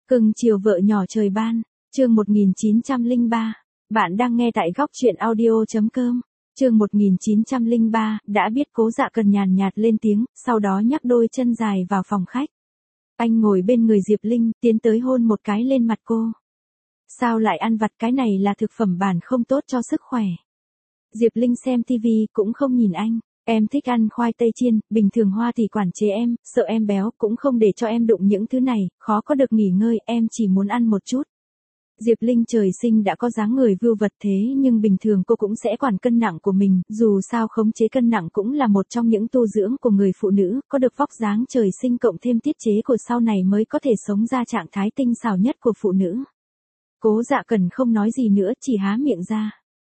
Cưng chiều vợ nhỏ trời ban, chương 1903. Bạn đang nghe tại góc truyện audio.com. Chương 1903, đã biết Cố Dạ Cần nhàn nhạt lên tiếng, sau đó nhắc đôi chân dài vào phòng khách. Anh ngồi bên người Diệp Linh, tiến tới hôn một cái lên mặt cô. Sao lại ăn vặt, cái này là thực phẩm bản không tốt cho sức khỏe. Diệp Linh xem tivi cũng không nhìn anh. Em thích ăn khoai tây chiên, bình thường Hoa thì quản chế em, sợ em béo, cũng không để cho em đụng những thứ này, khó có được nghỉ ngơi, em chỉ muốn ăn một chút. Diệp Linh trời sinh đã có dáng người vưu vật thế nhưng bình thường cô cũng sẽ quản cân nặng của mình, dù sao khống chế cân nặng cũng là một trong những tu dưỡng của người phụ nữ, có được vóc dáng trời sinh cộng thêm tiết chế của sau này mới có thể sống ra trạng thái tinh xảo nhất của phụ nữ. Cố Dạ Cần không nói gì nữa, chỉ há miệng ra.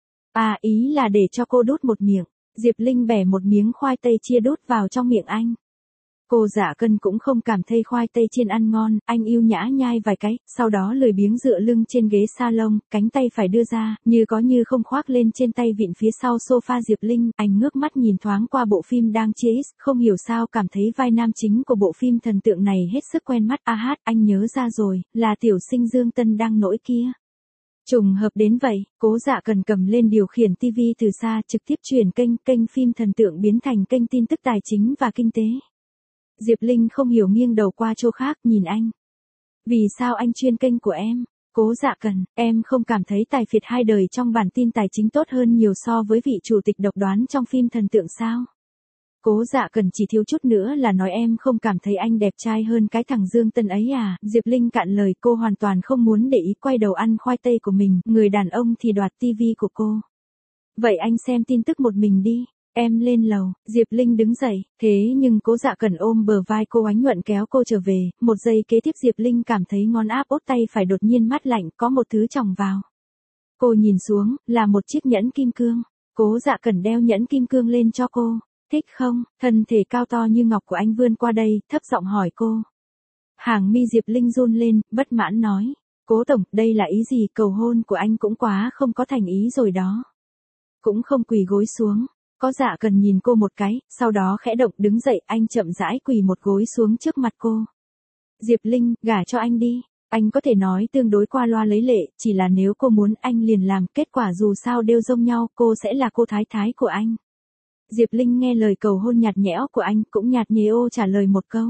Ý là để cho cô đút một miệng. Diệp Linh bẻ một miếng khoai tây chia đút vào trong miệng anh. Cô Dạ Cần cũng không cảm thấy khoai tây chiên ăn ngon, anh yêu nhã nhai vài cái, sau đó lười biếng dựa lưng trên ghế salon, cánh tay phải đưa ra, như có như không khoác lên trên tay vịn phía sau sofa Diệp Linh, anh ngước mắt nhìn thoáng qua bộ phim đang chiếu, không hiểu sao cảm thấy vai nam chính của bộ phim thần tượng này hết sức quen mắt. Anh nhớ ra rồi, là tiểu sinh Dương Tân đang nổi kia. Trùng hợp đến vậy, Cố Dạ Cần cầm lên điều khiển TV từ xa, trực tiếp chuyển kênh phim thần tượng biến thành kênh tin tức tài chính và kinh tế. Diệp Linh không hiểu nghiêng đầu qua chỗ khác, nhìn anh. Vì sao anh chuyên kênh của em? Cố Dạ Cần, em không cảm thấy tài phiệt hai đời trong bản tin tài chính tốt hơn nhiều so với vị chủ tịch độc đoán trong phim thần tượng sao? Cố Dạ Cần chỉ thiếu chút nữa là nói em không cảm thấy anh đẹp trai hơn cái thằng Dương Tân ấy à? Diệp Linh cạn lời, cô hoàn toàn không muốn để ý, quay đầu ăn khoai tây của mình, người đàn ông thì đoạt tivi của cô. Vậy anh xem tin tức một mình đi, em lên lầu. Diệp Linh đứng dậy, thế nhưng Cố Dạ Cần ôm bờ vai cô ánh nhuận kéo cô trở về, một giây kế tiếp Diệp Linh cảm thấy ngón áp út tay phải đột nhiên mát lạnh, có một thứ chòng vào. Cô nhìn xuống, là một chiếc nhẫn kim cương. Cố Dạ Cần đeo nhẫn kim cương lên cho cô. Thích không? Thân thể cao to như ngọc của anh vươn qua đây, thấp giọng hỏi cô. Hàng mi Diệp Linh run lên, bất mãn nói. Cố tổng, đây là ý gì? Cầu hôn của anh cũng quá không có thành ý rồi đó. Cũng không quỳ gối xuống. Có Dạ Cần nhìn cô một cái, sau đó khẽ động đứng dậy, anh chậm rãi quỳ một gối xuống trước mặt cô. Diệp Linh, gả cho anh đi. Anh có thể nói tương đối qua loa lấy lệ, chỉ là nếu cô muốn anh liền làm, kết quả dù sao đều giống nhau, cô sẽ là cô thái thái của anh. Diệp Linh nghe lời cầu hôn nhạt nhẽo của anh, cũng nhạt nhẽo trả lời một câu.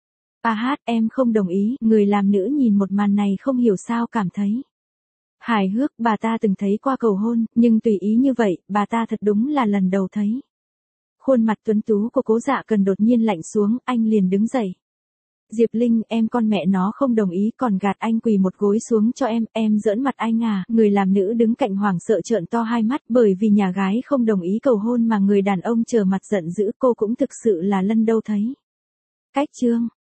Em không đồng ý. Người làm nữ nhìn một màn này không hiểu sao cảm thấy hài hước. Bà ta từng thấy qua cầu hôn, nhưng tùy ý như vậy, bà ta thật đúng là lần đầu thấy. Khuôn mặt tuấn tú của Cố Dạ Cần đột nhiên lạnh xuống, anh liền đứng dậy. Diệp Linh, em con mẹ nó không đồng ý còn gạt anh quỳ một gối xuống cho em giỡn mặt anh à? Người làm nữ đứng cạnh hoảng sợ trợn to hai mắt, bởi vì nhà gái không đồng ý cầu hôn mà người đàn ông trở mặt giận dữ, cô cũng thực sự là lần đầu thấy. Cách chương